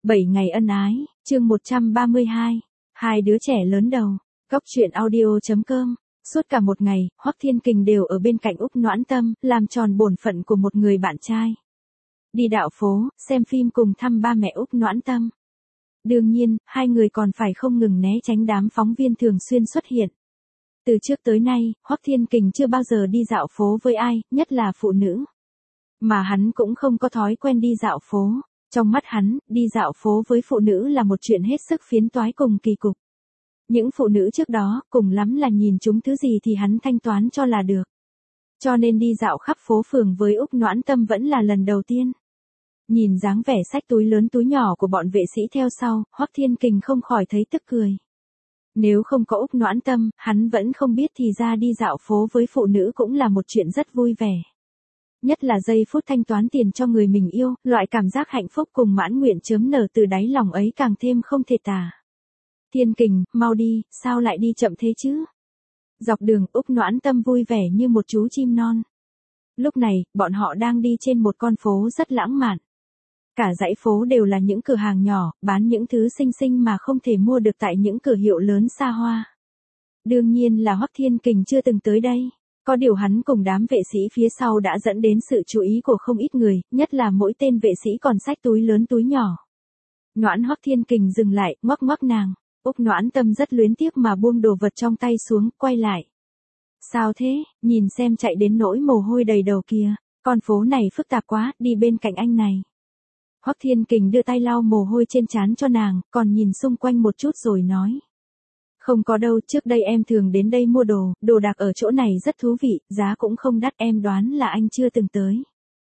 7 ngày ân ái, chương 132. Hai đứa trẻ lớn đầu. Góc truyện audio.com. Suốt cả một ngày, Hoắc Thiên Kình đều ở bên cạnh Úc Noãn Tâm, làm tròn bổn phận của một người bạn trai. Đi dạo phố, xem phim cùng thăm ba mẹ Úc Noãn Tâm. Đương nhiên, hai người còn phải không ngừng né tránh đám phóng viên thường xuyên xuất hiện. Từ trước tới nay, Hoắc Thiên Kình chưa bao giờ đi dạo phố với ai, nhất là phụ nữ. Mà hắn cũng không có thói quen đi dạo phố. Trong mắt hắn, đi dạo phố với phụ nữ là một chuyện hết sức phiến toái cùng kỳ cục. Những phụ nữ trước đó, cùng lắm là nhìn chúng thứ gì thì hắn thanh toán cho là được. Cho nên đi dạo khắp phố phường với Úc Noãn Tâm vẫn là lần đầu tiên. Nhìn dáng vẻ xách túi lớn túi nhỏ của bọn vệ sĩ theo sau, Hoắc Thiên Kình không khỏi thấy tức cười. Nếu không có Úc Noãn Tâm, hắn vẫn không biết thì ra đi dạo phố với phụ nữ cũng là một chuyện rất vui vẻ. Nhất là giây phút thanh toán tiền cho người mình yêu, loại cảm giác hạnh phúc cùng mãn nguyện chớm nở từ đáy lòng ấy càng thêm không thể tả. Thiên Kình, mau đi, sao lại đi chậm thế chứ? Dọc đường, Úc Noãn Tâm vui vẻ như một chú chim non. Lúc này, bọn họ đang đi trên một con phố rất lãng mạn. Cả dãy phố đều là những cửa hàng nhỏ, bán những thứ xinh xinh mà không thể mua được tại những cửa hiệu lớn xa hoa. Đương nhiên là Hoắc Thiên Kình chưa từng tới đây. Có điều hắn cùng đám vệ sĩ phía sau đã dẫn đến sự chú ý của không ít người, nhất là mỗi tên vệ sĩ còn xách túi lớn túi nhỏ. Noãn Hoắc Thiên Kình dừng lại, ngoắc ngoắc nàng. Úc Noãn Tâm rất luyến tiếc mà buông đồ vật trong tay xuống, quay lại. Sao thế, nhìn xem chạy đến nỗi mồ hôi đầy đầu kìa, con phố này phức tạp quá, đi bên cạnh anh này. Hoắc Thiên Kình đưa tay lau mồ hôi trên trán cho nàng, còn nhìn xung quanh một chút rồi nói. Không có đâu, trước đây em thường đến đây mua đồ, đồ đạc ở chỗ này rất thú vị, giá cũng không đắt, em đoán là anh chưa từng tới.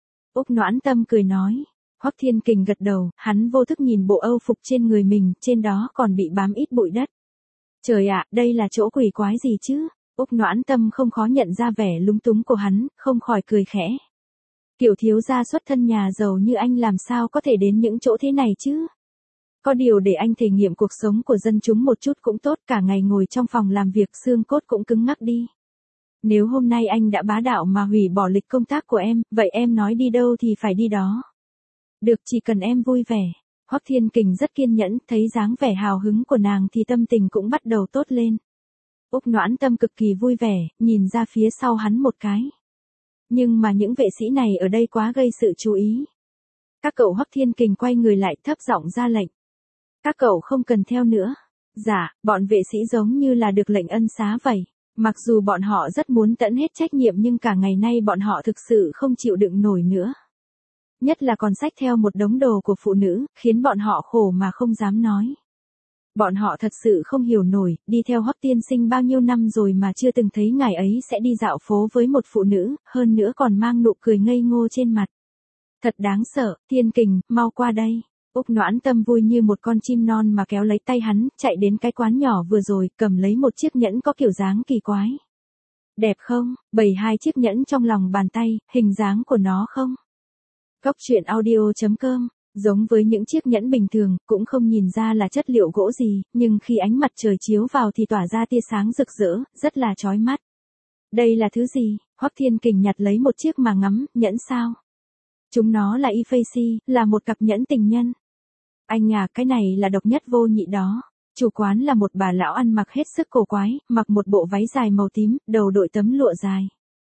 Úc Noãn Tâm cười nói. Hoắc Thiên Kình gật đầu, hắn vô thức nhìn bộ âu phục trên người mình, trên đó còn bị bám ít bụi đất. Trời ạ, đây là chỗ quỷ quái gì chứ? Úc Noãn Tâm không khó nhận ra vẻ lúng túng của hắn, không khỏi cười khẽ. Kiểu thiếu gia xuất thân nhà giàu như anh làm sao có thể đến những chỗ thế này chứ? Có điều để anh thể nghiệm cuộc sống của dân chúng một chút cũng tốt, cả ngày ngồi trong phòng làm việc xương cốt cũng cứng ngắc đi. Nếu hôm nay anh đã bá đạo mà hủy bỏ lịch công tác của em, vậy em nói đi đâu thì phải đi đó. Được, chỉ cần em vui vẻ. Hoắc Thiên Kình rất kiên nhẫn, thấy dáng vẻ hào hứng của nàng thì tâm tình cũng bắt đầu tốt lên. Úc Noãn Tâm cực kỳ vui vẻ, nhìn ra phía sau hắn một cái. Nhưng mà những vệ sĩ này ở đây quá gây sự chú ý. Các cậu. Hoắc Thiên Kình quay người lại, thấp giọng ra lệnh. Các cậu không cần theo nữa. Dạ, bọn vệ sĩ giống như là được lệnh ân xá vậy. Mặc dù bọn họ rất muốn tận hết trách nhiệm nhưng cả ngày nay bọn họ thực sự không chịu đựng nổi nữa. Nhất là còn xách theo một đống đồ của phụ nữ, khiến bọn họ khổ mà không dám nói. Bọn họ thật sự không hiểu nổi, đi theo Hoắc tiên sinh bao nhiêu năm rồi mà chưa từng thấy ngài ấy sẽ đi dạo phố với một phụ nữ, hơn nữa còn mang nụ cười ngây ngô trên mặt. Thật đáng sợ, Thiên Kình, mau qua đây. Úc Noãn Tâm vui như một con chim non mà kéo lấy tay hắn, chạy đến cái quán nhỏ vừa rồi, cầm lấy một chiếc nhẫn có kiểu dáng kỳ quái. Đẹp không? Bày hai chiếc nhẫn trong lòng bàn tay, hình dáng của nó không? Góc truyện audio.com. Giống với những chiếc nhẫn bình thường, cũng không nhìn ra là chất liệu gỗ gì, nhưng khi ánh mặt trời chiếu vào thì tỏa ra tia sáng rực rỡ, rất là chói mắt. Đây là thứ gì? Hoắc Thiên Kình nhặt lấy một chiếc mà ngắm, nhẫn sao? Chúng nó là Ifeisi, là một cặp nhẫn tình nhân. Anh à, cái này là độc nhất vô nhị đó. Chủ quán là một bà lão ăn mặc hết sức cổ quái, mặc một bộ váy dài màu tím, đầu đội tấm lụa dài.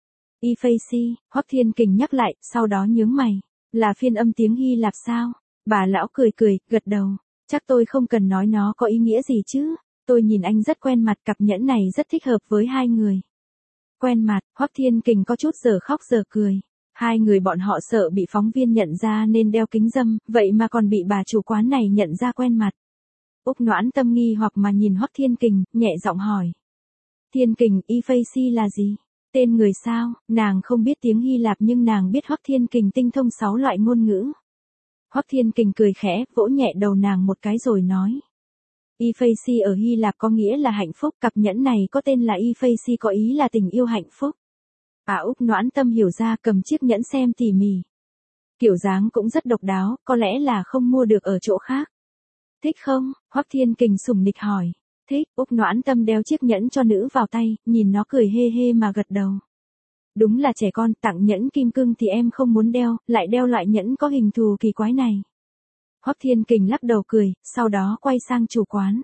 Ifeisi, Hoắc Thiên Kình nhắc lại, sau đó nhướng mày. Là phiên âm tiếng Hy Lạp sao? Bà lão cười cười, gật đầu. Chắc tôi không cần nói nó có ý nghĩa gì chứ. Tôi nhìn anh rất quen mặt, cặp nhẫn này rất thích hợp với hai người. Quen mặt, Hoắc Thiên Kình có chút giờ khóc giờ cười. Hai người bọn họ sợ bị phóng viên nhận ra nên đeo kính râm, vậy mà còn bị bà chủ quán này nhận ra quen mặt. Úc Noãn Tâm nghi hoặc mà nhìn Hoắc Thiên Kình, nhẹ giọng hỏi. Thiên Kình, Ifeisi là gì? Tên người sao? Nàng không biết tiếng Hy Lạp nhưng nàng biết Hoắc Thiên Kình tinh thông 6 loại ngôn ngữ. Hoắc Thiên Kình cười khẽ, vỗ nhẹ đầu nàng một cái rồi nói. Ifeisi ở Hy Lạp có nghĩa là hạnh phúc, cặp nhẫn này có tên là Ifeisi có ý là tình yêu hạnh phúc. Úc Noãn Tâm hiểu ra, cầm chiếc nhẫn xem tỉ mỉ. Kiểu dáng cũng rất độc đáo, có lẽ là không mua được ở chỗ khác. Thích không? Hoắc Thiên Kình sủng nịch hỏi. Thích. Úc Noãn Tâm đeo chiếc nhẫn cho nữ vào tay, nhìn nó cười hê hê mà gật đầu. Đúng là trẻ con, tặng nhẫn kim cương thì em không muốn đeo, lại đeo loại nhẫn có hình thù kỳ quái này. Hoắc Thiên Kình lắc đầu cười, sau đó quay sang chủ quán.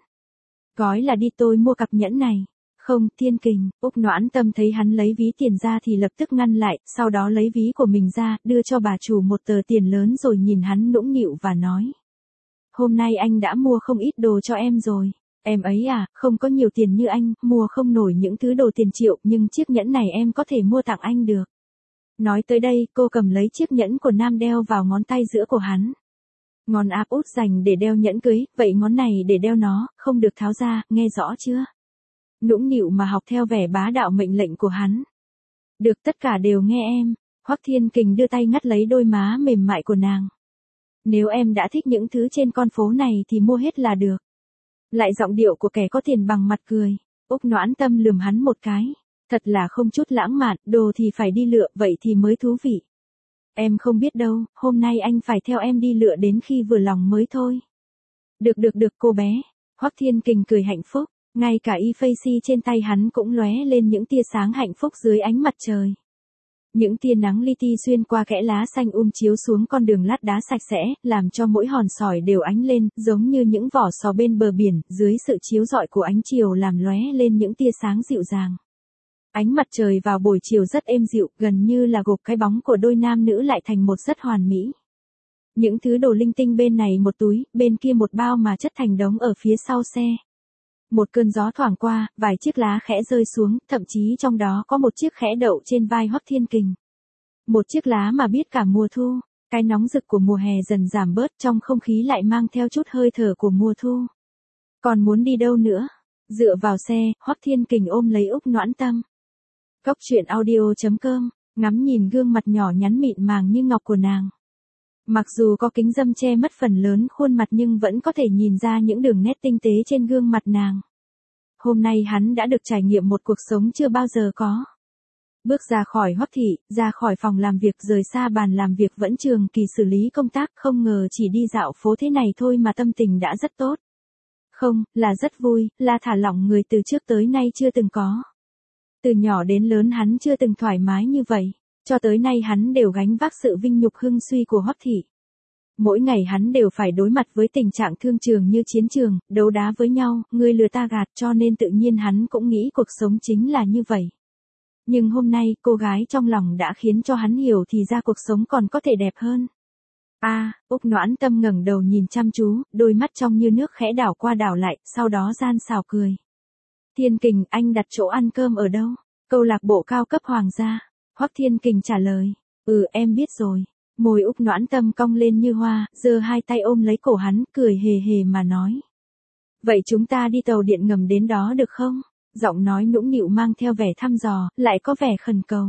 Gói là đi, tôi mua cặp nhẫn này. Không, Thiên Kình. Úc Noãn Tâm thấy hắn lấy ví tiền ra thì lập tức ngăn lại, sau đó lấy ví của mình ra, đưa cho bà chủ một tờ tiền lớn rồi nhìn hắn nũng nịu và nói. Hôm nay anh đã mua không ít đồ cho em rồi. Em ấy à, không có nhiều tiền như anh, mua không nổi những thứ đồ tiền triệu, nhưng chiếc nhẫn này em có thể mua tặng anh được. Nói tới đây, cô cầm lấy chiếc nhẫn của Nam đeo vào ngón tay giữa của hắn. Ngón áp út dành để đeo nhẫn cưới, vậy ngón này để đeo nó, không được tháo ra, nghe rõ chưa? Nũng nịu mà học theo vẻ bá đạo mệnh lệnh của hắn. Được, tất cả đều nghe em. Hoắc Thiên Kình đưa tay ngắt lấy đôi má mềm mại của nàng. Nếu em đã thích những thứ trên con phố này thì mua hết là được. Lại giọng điệu của kẻ có tiền bằng mặt cười. Úc Noãn Tâm lườm hắn một cái. Thật là không chút lãng mạn, đồ thì phải đi lựa, vậy thì mới thú vị. Em không biết đâu, hôm nay anh phải theo em đi lựa đến khi vừa lòng mới thôi. Được cô bé. Hoắc Thiên Kình cười hạnh phúc, ngay cả y face trên tay hắn cũng lóe lên những tia sáng hạnh phúc dưới ánh mặt trời. Những tia nắng li ti xuyên qua kẽ lá xanh chiếu xuống con đường lát đá sạch sẽ, làm cho mỗi hòn sỏi đều ánh lên, giống như những vỏ sò bên bờ biển, dưới sự chiếu rọi của ánh chiều làm lóe lên những tia sáng dịu dàng. Ánh mặt trời vào buổi chiều rất êm dịu, gần như là gộp cái bóng của đôi nam nữ lại thành một rất hoàn mỹ. Những thứ đồ linh tinh bên này một túi, bên kia một bao mà chất thành đống ở phía sau xe. Một cơn gió thoảng qua, vài chiếc lá khẽ rơi xuống, thậm chí trong đó có một chiếc khẽ đậu trên vai Hoắc Thiên Kình. Một chiếc lá mà biết cả mùa thu, cái nóng rực của mùa hè dần giảm bớt, trong không khí lại mang theo chút hơi thở của mùa thu. Còn muốn đi đâu nữa? Dựa vào xe, Hoắc Thiên Kình ôm lấy Úc Noãn Tâm. Cốc truyện audio.com, ngắm nhìn gương mặt nhỏ nhắn mịn màng như ngọc của nàng. Mặc dù có kính râm che mất phần lớn khuôn mặt nhưng vẫn có thể nhìn ra những đường nét tinh tế trên gương mặt nàng. Hôm nay hắn đã được trải nghiệm một cuộc sống chưa bao giờ có. Bước ra khỏi Hoắc thị, ra khỏi phòng làm việc, rời xa bàn làm việc vẫn trường kỳ xử lý công tác, không ngờ chỉ đi dạo phố thế này thôi mà tâm tình đã rất tốt. Không, là rất vui, là thả lỏng người từ trước tới nay chưa từng có. Từ nhỏ đến lớn hắn chưa từng thoải mái như vậy, cho tới nay hắn đều gánh vác sự vinh nhục hưng suy của Hoắc thị. Mỗi ngày hắn đều phải đối mặt với tình trạng thương trường như chiến trường, đấu đá với nhau, người lừa ta gạt, cho nên tự nhiên hắn cũng nghĩ cuộc sống chính là như vậy. Nhưng hôm nay, cô gái trong lòng đã khiến cho hắn hiểu thì ra cuộc sống còn có thể đẹp hơn. Úc Noãn Tâm ngẩng đầu nhìn chăm chú, đôi mắt trong như nước khẽ đảo qua đảo lại, sau đó gian xảo cười. Thiên Kình, anh đặt chỗ ăn cơm ở đâu? Câu lạc bộ cao cấp Hoàng gia. Hoắc Thiên Kình trả lời. Em biết rồi. Môi Úc Noãn Tâm cong lên như hoa, giơ hai tay ôm lấy cổ hắn, cười hề hề mà nói. Vậy chúng ta đi tàu điện ngầm đến đó được không? Giọng nói nũng nịu mang theo vẻ thăm dò, lại có vẻ khẩn cầu.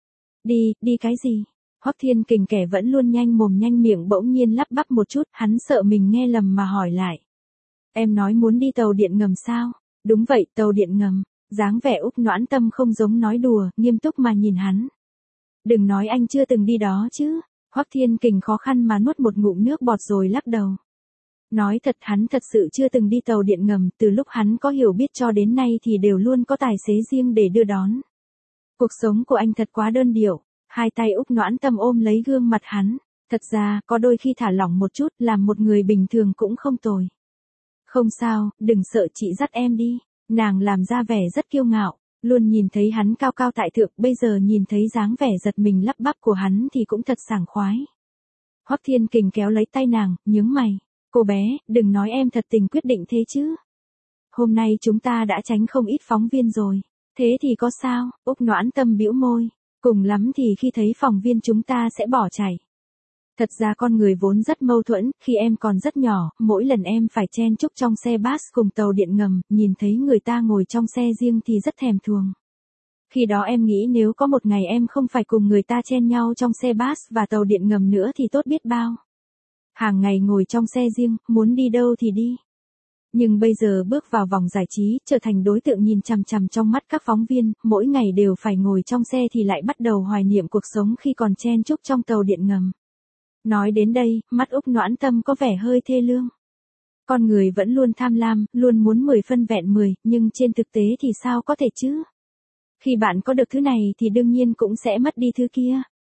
Đi cái gì? Hoắc Thiên Kình kẻ vẫn luôn nhanh mồm nhanh miệng bỗng nhiên lắp bắp một chút, hắn sợ mình nghe lầm mà hỏi lại. Em nói muốn đi tàu điện ngầm sao? Đúng vậy, tàu điện ngầm. Dáng vẻ Úc Noãn Tâm không giống nói đùa, nghiêm túc mà nhìn hắn. Đừng nói anh chưa từng đi đó chứ. Hoắc Thiên Kình khó khăn mà nuốt một ngụm nước bọt rồi lắc đầu. Nói thật, hắn thật sự chưa từng đi tàu điện ngầm, từ lúc hắn có hiểu biết cho đến nay thì đều luôn có tài xế riêng để đưa đón. Cuộc sống của anh thật quá đơn điệu. Hai tay Úc Noãn Tâm ôm lấy gương mặt hắn. Thật ra, có đôi khi thả lỏng một chút, làm một người bình thường cũng không tồi. Không sao, đừng sợ, chị dắt em đi. Nàng làm ra vẻ rất kiêu ngạo, luôn nhìn thấy hắn cao cao tại thượng, bây giờ nhìn thấy dáng vẻ giật mình lắp bắp của hắn thì cũng thật sảng khoái. Hoắc Thiên Kình kéo lấy tay nàng, nhướng mày. Cô bé, đừng nói em thật tình quyết định thế chứ. Hôm nay chúng ta đã tránh không ít phóng viên rồi. Thế thì có sao? Úc Noãn Tâm bĩu môi. Cùng lắm thì khi thấy phóng viên chúng ta sẽ bỏ chạy. Thật ra con người vốn rất mâu thuẫn, khi em còn rất nhỏ, mỗi lần em phải chen chúc trong xe bus cùng tàu điện ngầm, nhìn thấy người ta ngồi trong xe riêng thì rất thèm thuồng. Khi đó em nghĩ nếu có một ngày em không phải cùng người ta chen nhau trong xe bus và tàu điện ngầm nữa thì tốt biết bao. Hàng ngày ngồi trong xe riêng, muốn đi đâu thì đi. Nhưng bây giờ bước vào vòng giải trí, trở thành đối tượng nhìn chằm chằm trong mắt các phóng viên, mỗi ngày đều phải ngồi trong xe thì lại bắt đầu hoài niệm cuộc sống khi còn chen chúc trong tàu điện ngầm. Nói đến đây, mắt Úc Noãn Tâm có vẻ hơi thê lương. Con người vẫn luôn tham lam, luôn muốn 10 phân vẹn 10, nhưng trên thực tế thì sao có thể chứ? Khi bạn có được thứ này thì đương nhiên cũng sẽ mất đi thứ kia.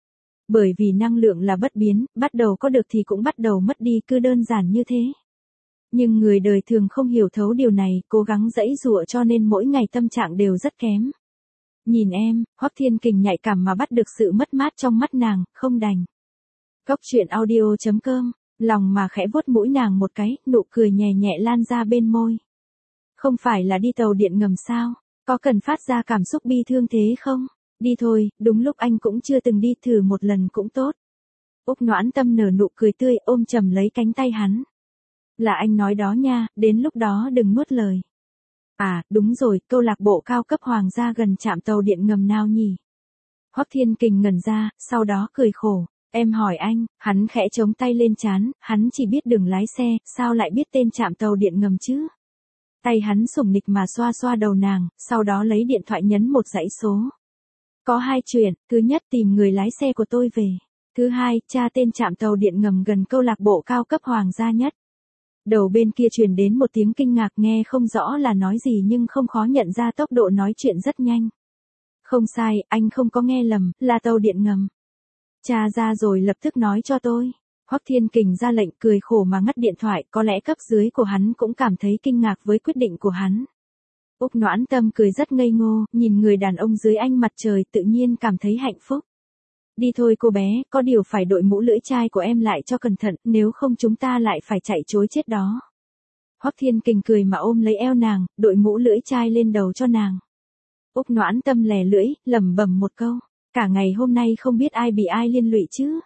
Bởi vì năng lượng là bất biến, bắt đầu có được thì cũng bắt đầu mất đi, cứ đơn giản như thế. Nhưng người đời thường không hiểu thấu điều này, cố gắng giãy giụa cho nên mỗi ngày tâm trạng đều rất kém. Nhìn em, Hoắc Thiên Kình nhạy cảm mà bắt được sự mất mát trong mắt nàng, không đành. Góc truyện audio.com, lòng mà khẽ vuốt mũi nàng một cái, nụ cười nhẹ nhẹ lan ra bên môi. Không phải là đi tàu điện ngầm sao, có cần phát ra cảm xúc bi thương thế không? Đi thôi, đúng lúc anh cũng chưa từng đi, thử một lần cũng tốt. Úc Noãn Tâm nở nụ cười tươi, ôm chầm lấy cánh tay hắn. Là anh nói đó nha, đến lúc đó đừng nuốt lời. À, đúng rồi, câu lạc bộ cao cấp hoàng gia gần trạm tàu điện ngầm nào nhỉ? Hoắc Thiên Kình ngẩn ra, sau đó cười khổ. Em hỏi anh, hắn khẽ chống tay lên trán, hắn chỉ biết đường lái xe, sao lại biết tên trạm tàu điện ngầm chứ? Tay hắn sủng nịch mà xoa xoa đầu nàng, sau đó lấy điện thoại nhấn một dãy số. Có hai chuyện, thứ nhất tìm người lái xe của tôi về. Thứ hai, tra tên trạm tàu điện ngầm gần câu lạc bộ cao cấp hoàng gia nhất. Đầu bên kia truyền đến một tiếng kinh ngạc, nghe không rõ là nói gì nhưng không khó nhận ra tốc độ nói chuyện rất nhanh. Không sai, anh không có nghe lầm, là tàu điện ngầm. Tra ra rồi lập tức nói cho tôi. Hoắc Thiên Kình ra lệnh, cười khổ mà ngắt điện thoại, có lẽ cấp dưới của hắn cũng cảm thấy kinh ngạc với quyết định của hắn. Úc Noãn Tâm cười rất ngây ngô, nhìn người đàn ông dưới ánh mặt trời tự nhiên cảm thấy hạnh phúc. Đi thôi cô bé, có điều phải đội mũ lưỡi chai của em lại cho cẩn thận, nếu không chúng ta lại phải chạy trối chết đó. Hoắc Thiên Kình cười mà ôm lấy eo nàng, đội mũ lưỡi chai lên đầu cho nàng. Úc Noãn Tâm lè lưỡi, lẩm bẩm một câu, cả ngày hôm nay không biết ai bị ai liên lụy chứ.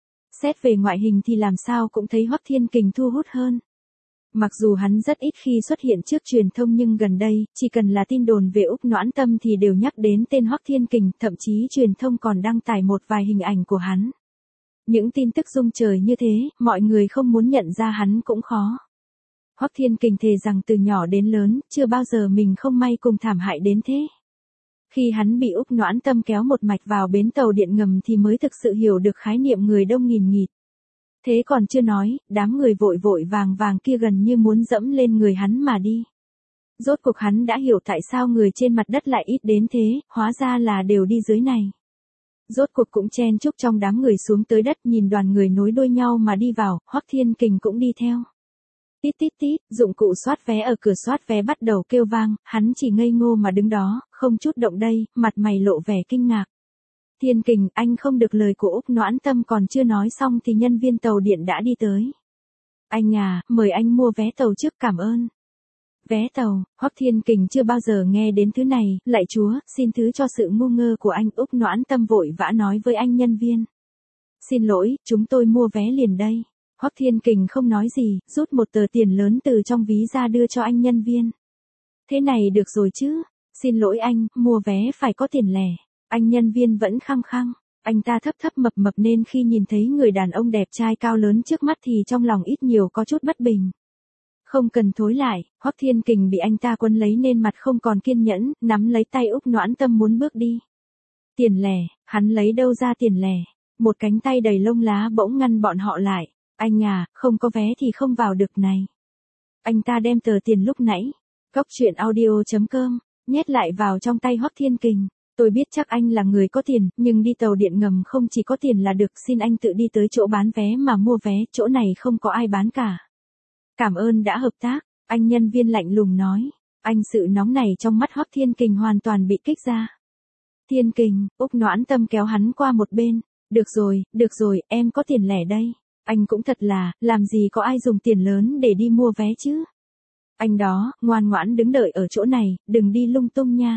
Xét về ngoại hình thì làm sao cũng thấy Hoắc Thiên Kình thu hút hơn. Mặc dù hắn rất ít khi xuất hiện trước truyền thông nhưng gần đây, chỉ cần là tin đồn về Úc Noãn Tâm thì đều nhắc đến tên Hoắc Thiên Kình, thậm chí truyền thông còn đăng tải một vài hình ảnh của hắn. Những tin tức rung trời như thế, mọi người không muốn nhận ra hắn cũng khó. Hoắc Thiên Kình thề rằng từ nhỏ đến lớn, chưa bao giờ mình không may cùng thảm hại đến thế. Khi hắn bị Úc Noãn Tâm kéo một mạch vào bến tàu điện ngầm thì mới thực sự hiểu được khái niệm người đông nghìn nghịt. Thế còn chưa nói, đám người vội vội vàng vàng kia gần như muốn dẫm lên người hắn mà đi. Rốt cuộc hắn đã hiểu tại sao người trên mặt đất lại ít đến thế, hóa ra là đều đi dưới này. Rốt cuộc cũng chen chúc trong đám người xuống tới đất, nhìn đoàn người nối đuôi nhau mà đi vào, Hoắc Thiên Kình cũng đi theo. Tít tít tít, dụng cụ soát vé ở cửa soát vé bắt đầu kêu vang, hắn chỉ ngây ngô mà đứng đó, không chút động đậy, mặt mày lộ vẻ kinh ngạc. Thiên Kình, anh không được, lời của Úc Noãn Tâm còn chưa nói xong thì nhân viên tàu điện đã đi tới. Anh à, mời anh mua vé tàu trước, cảm ơn. Vé tàu, Hoắc Thiên Kình chưa bao giờ nghe đến thứ này, lạy Chúa, xin thứ cho sự ngu ngơ của anh. Úc Noãn Tâm vội vã nói với anh nhân viên. Xin lỗi, chúng tôi mua vé liền đây. Hoắc Thiên Kình không nói gì, rút một tờ tiền lớn từ trong ví ra đưa cho anh nhân viên. Thế này được rồi chứ, xin lỗi anh, mua vé phải có tiền lẻ. Anh nhân viên vẫn khăng khăng, anh ta thấp thấp mập mập nên khi nhìn thấy người đàn ông đẹp trai cao lớn trước mắt thì trong lòng ít nhiều có chút bất bình. Không cần thối lại, Hoắc Thiên Kình bị anh ta quấn lấy nên mặt không còn kiên nhẫn, nắm lấy tay Úc Noãn Tâm muốn bước đi. Tiền lẻ, hắn lấy đâu ra tiền lẻ? Một cánh tay đầy lông lá bỗng ngăn bọn họ lại. Anh à, không có vé thì không vào được này. Anh ta đem tờ tiền lúc nãy, góc truyện audio.com, nhét lại vào trong tay Hoắc Thiên Kình. Tôi biết chắc anh là người có tiền, nhưng đi tàu điện ngầm không chỉ có tiền là được, xin anh tự đi tới chỗ bán vé mà mua vé, chỗ này không có ai bán cả. Cảm ơn đã hợp tác, anh nhân viên lạnh lùng nói. Anh sự nóng này trong mắt Hoắc Thiên Kình hoàn toàn bị kích ra. Thiên Kình, Úc Noãn Tâm kéo hắn qua một bên. Được rồi, em có tiền lẻ đây. Anh cũng thật là, làm gì có ai dùng tiền lớn để đi mua vé chứ. Anh đó, ngoan ngoãn đứng đợi ở chỗ này, đừng đi lung tung nha.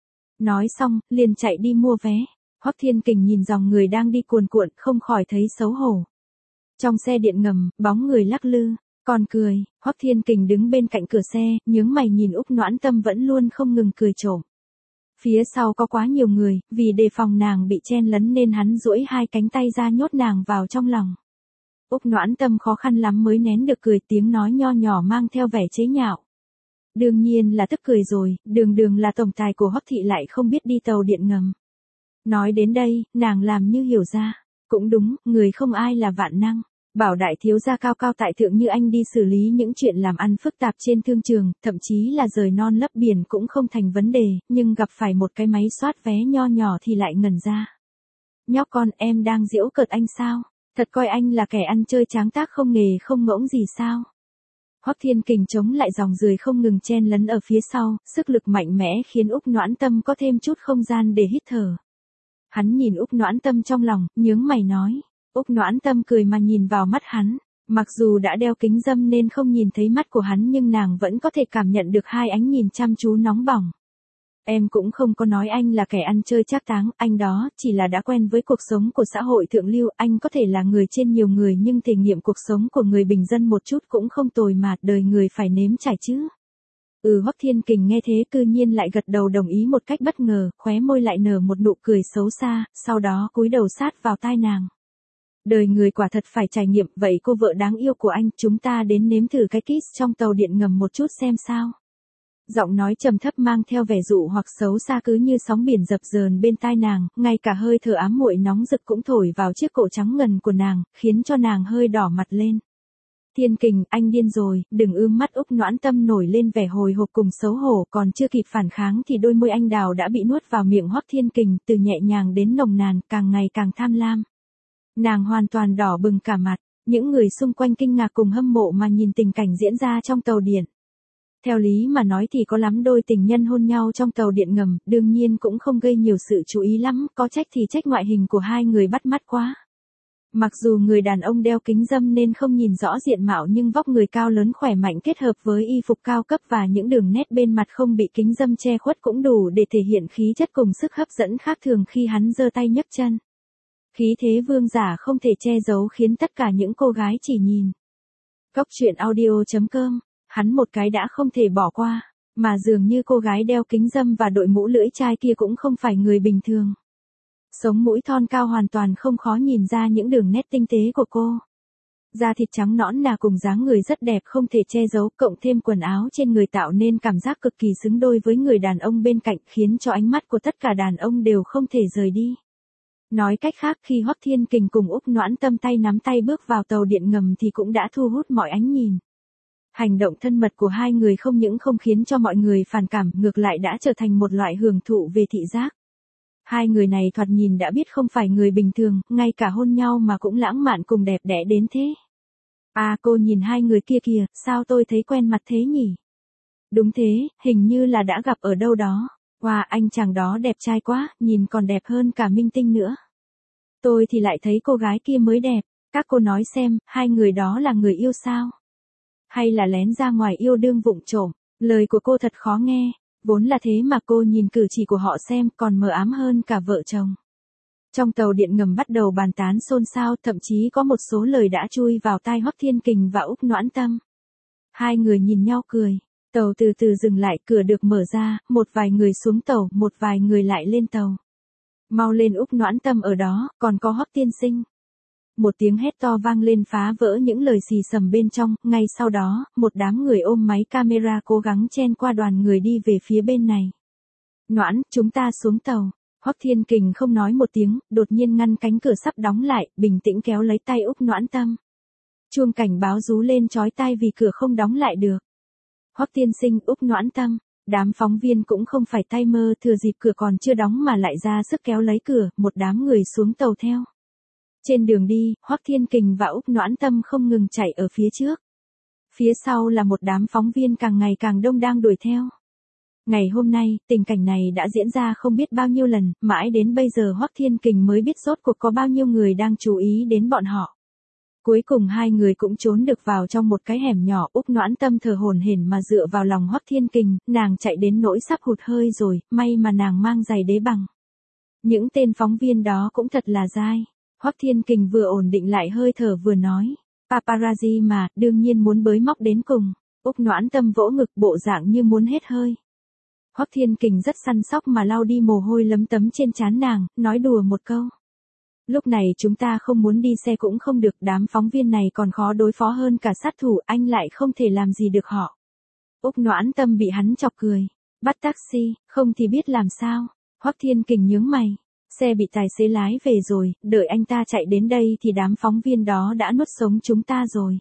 Nói xong, liền chạy đi mua vé. Hoắc Thiên Kình nhìn dòng người đang đi cuồn cuộn, không khỏi thấy xấu hổ. Trong xe điện ngầm, bóng người lắc lư, còn cười, Hoắc Thiên Kình đứng bên cạnh cửa xe, nhướng mày nhìn Úc Noãn Tâm vẫn luôn không ngừng cười trộm. Phía sau có quá nhiều người, vì đề phòng nàng bị chen lấn nên hắn duỗi hai cánh tay ra nhốt nàng vào trong lòng. Úc Noãn Tâm khó khăn lắm mới nén được cười, tiếng nói nho nhỏ mang theo vẻ chế nhạo. Đương nhiên là tức cười rồi, đường là tổng tài của Hoắc thị lại không biết đi tàu điện ngầm. Nói đến đây, nàng làm như hiểu ra. Cũng đúng, người không ai là vạn năng. Bảo đại thiếu gia cao cao tại thượng như anh đi xử lý những chuyện làm ăn phức tạp trên thương trường, thậm chí là rời non lấp biển cũng không thành vấn đề, nhưng gặp phải một cái máy soát vé nho nhỏ thì lại ngẩn ra. Nhóc con, em đang giễu cợt anh sao? Thật coi anh là kẻ ăn chơi tráng tác không nghề không ngỗng gì sao? Hoắc Thiên Kình chống lại dòng người không ngừng chen lấn ở phía sau, sức lực mạnh mẽ khiến Úc Noãn Tâm có thêm chút không gian để hít thở. Hắn nhìn Úc Noãn Tâm trong lòng, nhướng mày nói. Úc Noãn Tâm cười mà nhìn vào mắt hắn. Mặc dù đã đeo kính râm nên không nhìn thấy mắt của hắn nhưng nàng vẫn có thể cảm nhận được hai ánh nhìn chăm chú nóng bỏng. Em cũng không có nói anh là kẻ ăn chơi trác táng, anh đó chỉ là đã quen với cuộc sống của xã hội thượng lưu, anh có thể là người trên nhiều người nhưng thể nghiệm cuộc sống của người bình dân một chút cũng không tồi mà, đời người phải nếm trải chứ. Hoắc Thiên Kình nghe thế cư nhiên lại gật đầu đồng ý một cách bất ngờ, khóe môi lại nở một nụ cười xấu xa, sau đó cúi đầu sát vào tai nàng. Đời người quả thật phải trải nghiệm, vậy cô vợ đáng yêu của anh, chúng ta đến nếm thử cái kiss trong tàu điện ngầm một chút xem sao. Giọng nói trầm thấp mang theo vẻ dụ hoặc xấu xa cứ như sóng biển dập dờn bên tai nàng, ngay cả hơi thở ám muội nóng rực cũng thổi vào chiếc cổ trắng ngần của nàng, khiến cho nàng hơi đỏ mặt lên. Thiên Kình, anh điên rồi, đừng ưm mắt. Úc Noãn Tâm nổi lên vẻ hồi hộp cùng xấu hổ, còn chưa kịp phản kháng thì đôi môi anh đào đã bị nuốt vào miệng Hoắc Thiên Kình, từ nhẹ nhàng đến nồng nàn, càng ngày càng tham lam. Nàng hoàn toàn đỏ bừng cả mặt, những người xung quanh kinh ngạc cùng hâm mộ mà nhìn tình cảnh diễn ra trong tàu điện. Theo lý mà nói thì có lắm đôi tình nhân hôn nhau trong tàu điện ngầm, đương nhiên cũng không gây nhiều sự chú ý lắm, có trách thì trách ngoại hình của hai người bắt mắt quá. Mặc dù người đàn ông đeo kính râm nên không nhìn rõ diện mạo nhưng vóc người cao lớn khỏe mạnh kết hợp với y phục cao cấp và những đường nét bên mặt không bị kính râm che khuất cũng đủ để thể hiện khí chất cùng sức hấp dẫn khác thường khi hắn giơ tay nhấc chân. Khí thế vương giả không thể che giấu khiến tất cả những cô gái chỉ nhìn. Cốc truyện audio.com, hắn một cái đã không thể bỏ qua, mà dường như cô gái đeo kính râm và đội mũ lưỡi chai kia cũng không phải người bình thường. Sống mũi thon cao hoàn toàn không khó nhìn ra những đường nét tinh tế của cô. Da thịt trắng nõn nà cùng dáng người rất đẹp không thể che giấu, cộng thêm quần áo trên người tạo nên cảm giác cực kỳ xứng đôi với người đàn ông bên cạnh, khiến cho ánh mắt của tất cả đàn ông đều không thể rời đi. Nói cách khác, khi Hoắc Thiên Kình cùng Úc Noãn Tâm tay nắm tay bước vào tàu điện ngầm thì cũng đã thu hút mọi ánh nhìn. Hành động thân mật của hai người không những không khiến cho mọi người phản cảm, ngược lại đã trở thành một loại hưởng thụ về thị giác. Hai người này thoạt nhìn đã biết không phải người bình thường, ngay cả hôn nhau mà cũng lãng mạn cùng đẹp đẽ đến thế. À, cô nhìn hai người kia kìa, sao tôi thấy quen mặt thế nhỉ? Đúng thế, hình như là đã gặp ở đâu đó. Wow, anh chàng đó đẹp trai quá, nhìn còn đẹp hơn cả minh tinh nữa. Tôi thì lại thấy cô gái kia mới đẹp. Các cô nói xem, hai người đó là người yêu sao? Hay là lén ra ngoài yêu đương vụng trộm? Lời của cô thật khó nghe. Vốn là thế mà cô nhìn cử chỉ của họ xem còn mờ ám hơn cả vợ chồng. Trong tàu điện ngầm bắt đầu bàn tán xôn xao, thậm chí có một số lời đã chui vào tai Hoắc Thiên Kình và Úc Noãn Tâm. Hai người nhìn nhau cười. Tàu từ từ dừng lại, cửa được mở ra, một vài người xuống tàu, một vài người lại lên tàu. Mau lên Úc Noãn Tâm ở đó, còn có Hoắc tiên sinh. Một tiếng hét to vang lên phá vỡ những lời xì xầm bên trong, ngay sau đó, một đám người ôm máy camera cố gắng chen qua đoàn người đi về phía bên này. Noãn, chúng ta xuống tàu. Hoắc Thiên Kình không nói một tiếng, đột nhiên ngăn cánh cửa sắp đóng lại, bình tĩnh kéo lấy tay Úc Noãn Tâm. Chuông cảnh báo rú lên chói tai vì cửa không đóng lại được. Hoắc tiên sinh, Úc Noãn Tâm. Đám phóng viên cũng không phải tay mơ, thừa dịp cửa còn chưa đóng mà lại ra sức kéo lấy cửa, một đám người xuống tàu theo. Trên đường đi, Hoắc Thiên Kình và Úc Noãn Tâm không ngừng chạy ở phía trước. Phía sau là một đám phóng viên càng ngày càng đông đang đuổi theo. Ngày hôm nay, tình cảnh này đã diễn ra không biết bao nhiêu lần, mãi đến bây giờ Hoắc Thiên Kình mới biết rốt cuộc có bao nhiêu người đang chú ý đến bọn họ. Cuối cùng hai người cũng trốn được vào trong một cái hẻm nhỏ. Úc Noãn Tâm thở hổn hển mà dựa vào lòng Hoắc Thiên Kình, nàng chạy đến nỗi sắp hụt hơi rồi, may mà nàng mang giày đế bằng. Những tên phóng viên đó cũng thật là dai. Hoắc Thiên Kình vừa ổn định lại hơi thở vừa nói, paparazzi mà, đương nhiên muốn bới móc đến cùng. Úc Noãn Tâm vỗ ngực bộ dạng như muốn hết hơi. Hoắc Thiên Kình rất săn sóc mà lau đi mồ hôi lấm tấm trên trán nàng, nói đùa một câu. Lúc này chúng ta không muốn đi xe cũng không được, đám phóng viên này còn khó đối phó hơn cả sát thủ, anh lại không thể làm gì được họ. Úc Noãn Tâm bị hắn chọc cười. Bắt taxi, không thì biết làm sao. Hoắc Thiên Kình nhướng mày. Xe bị tài xế lái về rồi, đợi anh ta chạy đến đây thì đám phóng viên đó đã nuốt sống chúng ta rồi.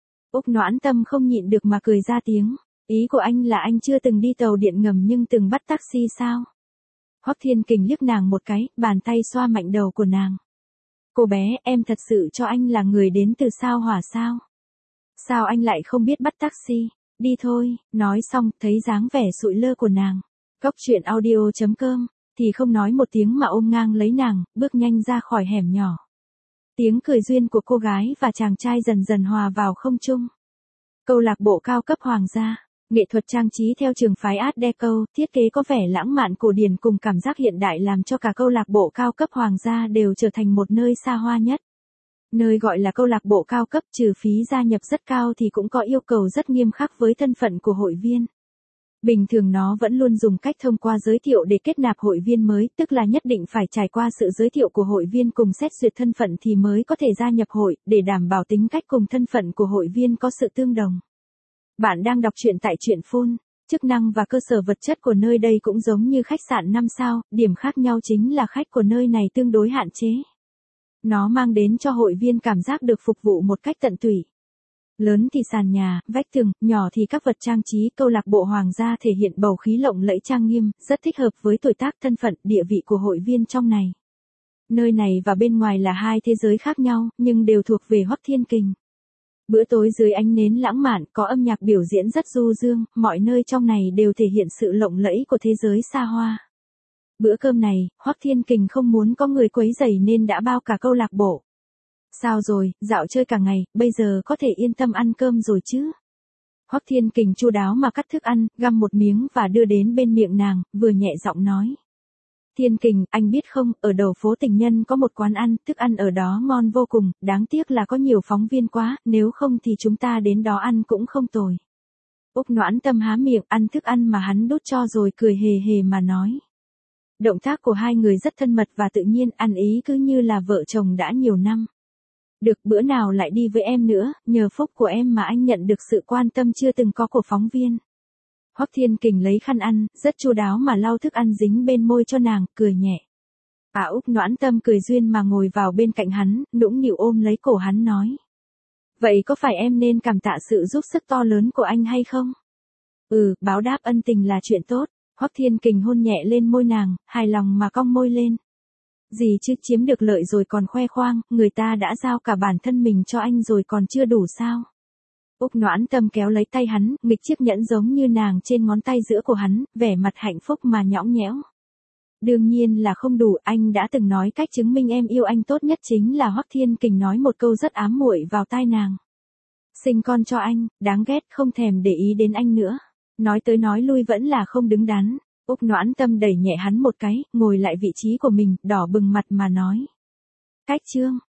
Úc Noãn Tâm không nhịn được mà cười ra tiếng. Ý của anh là anh chưa từng đi tàu điện ngầm nhưng từng bắt taxi sao? Hoắc Thiên Kình liếc nàng một cái, bàn tay xoa mạnh đầu của nàng. Cô bé, em thật sự cho anh là người đến từ sao Hỏa sao? Sao anh lại không biết bắt taxi? Đi thôi, nói xong, thấy dáng vẻ sụi lơ của nàng. Cóc truyện audio.com, thì không nói một tiếng mà ôm ngang lấy nàng, bước nhanh ra khỏi hẻm nhỏ. Tiếng cười duyên của cô gái và chàng trai dần dần hòa vào không trung. Câu lạc bộ cao cấp hoàng gia, nghệ thuật trang trí theo trường phái Art Deco, thiết kế có vẻ lãng mạn cổ điển cùng cảm giác hiện đại làm cho cả câu lạc bộ cao cấp hoàng gia đều trở thành một nơi xa hoa nhất. Nơi gọi là câu lạc bộ cao cấp trừ phí gia nhập rất cao thì cũng có yêu cầu rất nghiêm khắc với thân phận của hội viên. Bình thường nó vẫn luôn dùng cách thông qua giới thiệu để kết nạp hội viên mới, tức là nhất định phải trải qua sự giới thiệu của hội viên cùng xét duyệt thân phận thì mới có thể gia nhập hội, để đảm bảo tính cách cùng thân phận của hội viên có sự tương đồng. Bạn đang đọc truyện tại truyện Phun. Chức năng và cơ sở vật chất của nơi đây cũng giống như khách sạn 5 sao, điểm khác nhau chính là khách của nơi này tương đối hạn chế. Nó mang đến cho hội viên cảm giác được phục vụ một cách tận tụy. Lớn thì sàn nhà, vách tường, nhỏ thì các vật trang trí. Câu lạc bộ hoàng gia thể hiện bầu khí lộng lẫy trang nghiêm, rất thích hợp với tuổi tác, thân phận, địa vị của hội viên trong này. Nơi này và bên ngoài là hai thế giới khác nhau, nhưng đều thuộc về Hoắc Thiên Kình. Bữa tối dưới ánh nến lãng mạn, có âm nhạc biểu diễn rất du dương, mọi nơi trong này đều thể hiện sự lộng lẫy của thế giới xa hoa. Bữa cơm này, Hoắc Thiên Kình không muốn có người quấy rầy nên đã bao cả câu lạc bộ. Sao rồi, dạo chơi cả ngày, bây giờ có thể yên tâm ăn cơm rồi chứ? Hoắc Thiên Kình chu đáo mà cắt thức ăn, găm một miếng và đưa đến bên miệng nàng, vừa nhẹ giọng nói. Thiên Kình, anh biết không, ở đầu phố Tình Nhân có một quán ăn, thức ăn ở đó ngon vô cùng, đáng tiếc là có nhiều phóng viên quá, nếu không thì chúng ta đến đó ăn cũng không tồi. Úc Noãn Tâm há miệng ăn thức ăn mà hắn đút cho rồi cười hề hề mà nói. Động tác của hai người rất thân mật và tự nhiên, ăn ý cứ như là vợ chồng đã nhiều năm. Được, bữa nào lại đi với em nữa, nhờ phúc của em mà anh nhận được sự quan tâm chưa từng có của phóng viên. Hoắc Thiên Kình lấy khăn ăn, rất chu đáo mà lau thức ăn dính bên môi cho nàng, cười nhẹ. Úc Noãn Tâm cười duyên mà ngồi vào bên cạnh hắn, nũng nịu ôm lấy cổ hắn nói. Vậy có phải em nên cảm tạ sự giúp sức to lớn của anh hay không? Báo đáp ân tình là chuyện tốt. Hoắc Thiên Kình hôn nhẹ lên môi nàng, hài lòng mà cong môi lên. Gì chứ, chiếm được lợi rồi còn khoe khoang, người ta đã giao cả bản thân mình cho anh rồi còn chưa đủ sao? Úc Noãn Tâm kéo lấy tay hắn, nghịch chiếc nhẫn giống như nàng trên ngón tay giữa của hắn, vẻ mặt hạnh phúc mà nhõng nhẽo. Đương nhiên là không đủ, anh đã từng nói cách chứng minh em yêu anh tốt nhất chính là Hoắc Thiên Kình nói một câu rất ám muội vào tai nàng. Sinh con cho anh, đáng ghét, không thèm để ý đến anh nữa. Nói tới nói lui vẫn là không đứng đắn. Úc Noãn Tâm đẩy nhẹ hắn một cái, ngồi lại vị trí của mình, đỏ bừng mặt mà nói. Cách chương.